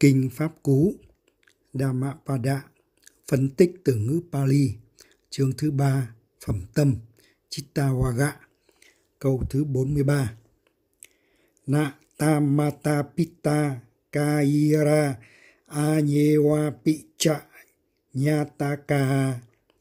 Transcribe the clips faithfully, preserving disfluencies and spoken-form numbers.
Kinh Pháp Cú Dhammapada, phân tích từ ngữ Pali, chương thứ ba, phẩm tâm Chittavaga, câu thứ bốn mươi ba. Na tamata pitta kaira anyewa picha nyataka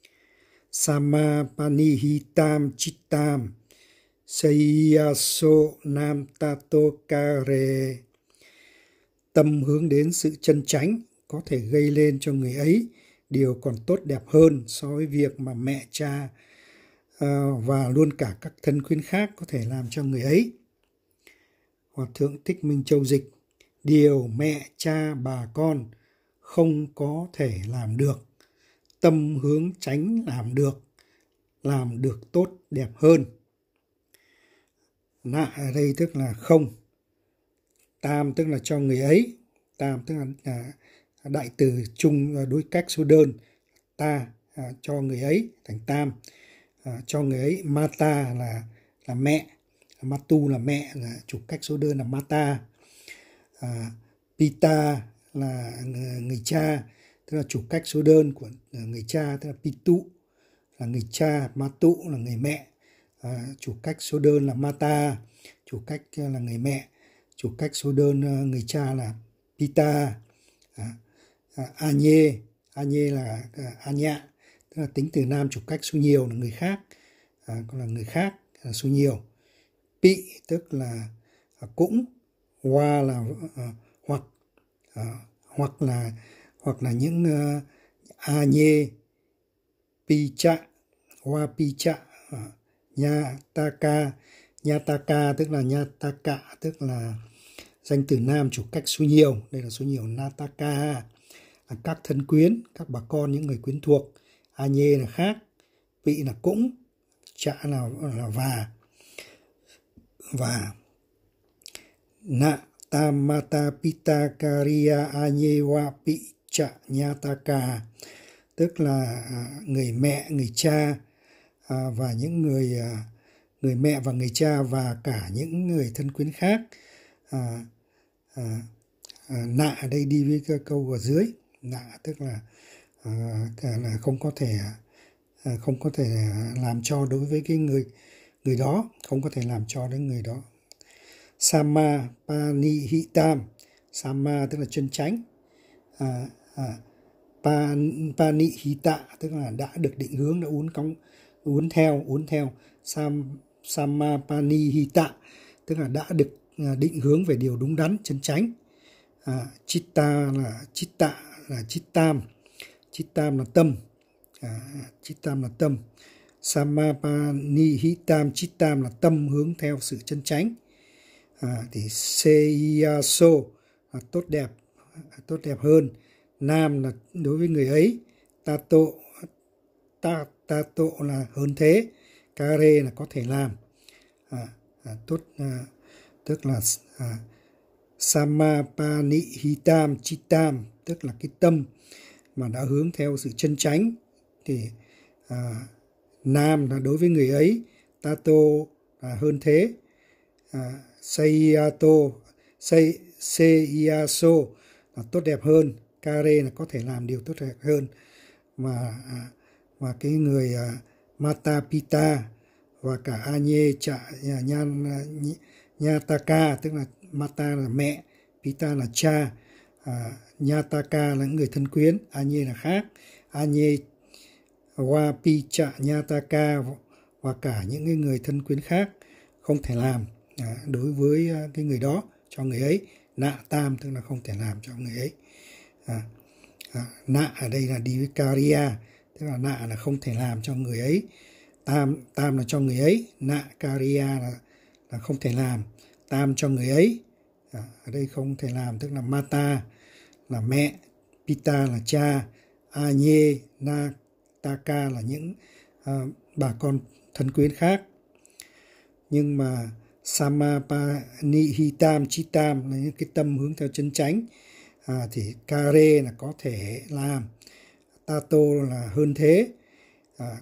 samapanihitam chittam sayaso nam tatokare. Tâm hướng đến sự chân chánh có thể gây lên cho người ấy điều còn tốt đẹp hơn so với việc mà mẹ, cha và luôn cả các thân quyến khác có thể làm cho người ấy. Hòa thượng Thích Minh Châu dịch: điều mẹ, cha, bà con không có thể làm được, tâm hướng chánh làm được, làm được tốt đẹp hơn. Nạ ở đây tức là không. Tam tức là cho người ấy. Tam tức là đại từ chung đối cách số đơn. Ta à, cho người ấy thành tam. À, cho người ấy. Mata là là mẹ. Matu là mẹ, là chủ cách số đơn là mata. À, Pita là người cha, tức là chủ cách số đơn của người cha, tức là Pitu là người cha, Matu là người mẹ. À, chủ cách số đơn là Mata, chủ cách là người mẹ. Chủ cách số đơn người cha là Pita. À, à, Anye, Anye là à, Anya, tức là tính từ nam chủ cách số nhiều là người khác, à, còn là người khác là số nhiều. Pi tức là à, cũng, Wa là à, hoặc, à, hoặc là hoặc là những uh, Anye, Picha, Wa Picha, à, Nyataka, Nyataka tức là Nyataka tức là danh từ nam chủ cách số nhiều, đây là số nhiều. Nataka là các thân quyến, các bà con, những người quyến thuộc. Anye là khác, Pi là cũng, Cha là là và và Na tamata pita kariya anyewa picha nyataka tức là người mẹ, người cha và những người người mẹ và người cha và cả những người thân quyến khác. À, à, à, nạ ở đây đi với câu ở dưới. Nạ tức là, à, là không có thể à, không có thể làm cho đối với cái người người đó, không có thể làm cho đến người đó. Sama panihitam, sama tức là chân chánh. À, à, pan, panihita tức là đã được định hướng, đã uốn cong, uốn theo, uốn theo. Sam, sama panihita tức là đã được định hướng về điều đúng đắn, chân chánh. À, chitta là chitta là chittam, chittam là tâm, à, chittam là tâm. Samapanihitam chittam là tâm hướng theo sự chân chánh. À, thì seiyaso là tốt đẹp, tốt đẹp hơn. Nam là đối với người ấy. Tato, ta, tato là hơn thế. Kare là có thể làm. À, à, tốt à, tức là à, samapanihitam chittam tức là cái tâm mà đã hướng theo sự chân chánh. Thì à, nam là đối với người ấy. Tato là hơn thế. À, seiyato sei seiyaso là tốt đẹp hơn. Kare là có thể làm điều tốt đẹp hơn. Mà và cái người à, mata pita và cả anye cha nhan nyataka tức là mata là mẹ, pita là cha, à, nyataka là người thân quyến, anye là khác. Anye wa picha nyataka và cả những cái người thân quyến khác không thể làm à, đối với cái người đó, cho người ấy. Nạ tam tức là không thể làm cho người ấy. À, à, nạ ở đây là đi với kariya, tức là nạ là không thể làm cho người ấy. Tam, tam là cho người ấy. Nạ kariya là, là không thể làm. Tam cho người ấy. À, ở đây không thể làm tức là mata là mẹ, pita là cha, anye, nataka là những à, bà con thân quyến khác. Nhưng mà samapanihitam chittam là những cái tâm hướng theo chân chánh. À, thì kare là có thể làm. Tato là hơn thế. À,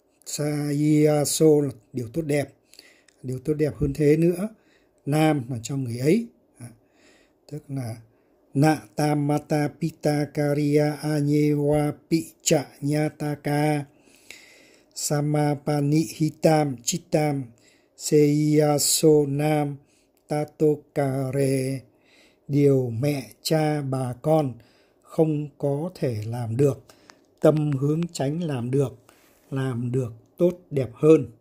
sayaso là điều tốt đẹp, điều tốt đẹp hơn thế nữa. Nam là cho người ấy. À, tức là Na tam mata pita karya anyewa picha nyataka samapani hitam chitam seiyaso nam tatokare. Điều mẹ cha bà con không có thể làm được, tâm hướng chánh làm được, làm được tốt đẹp hơn.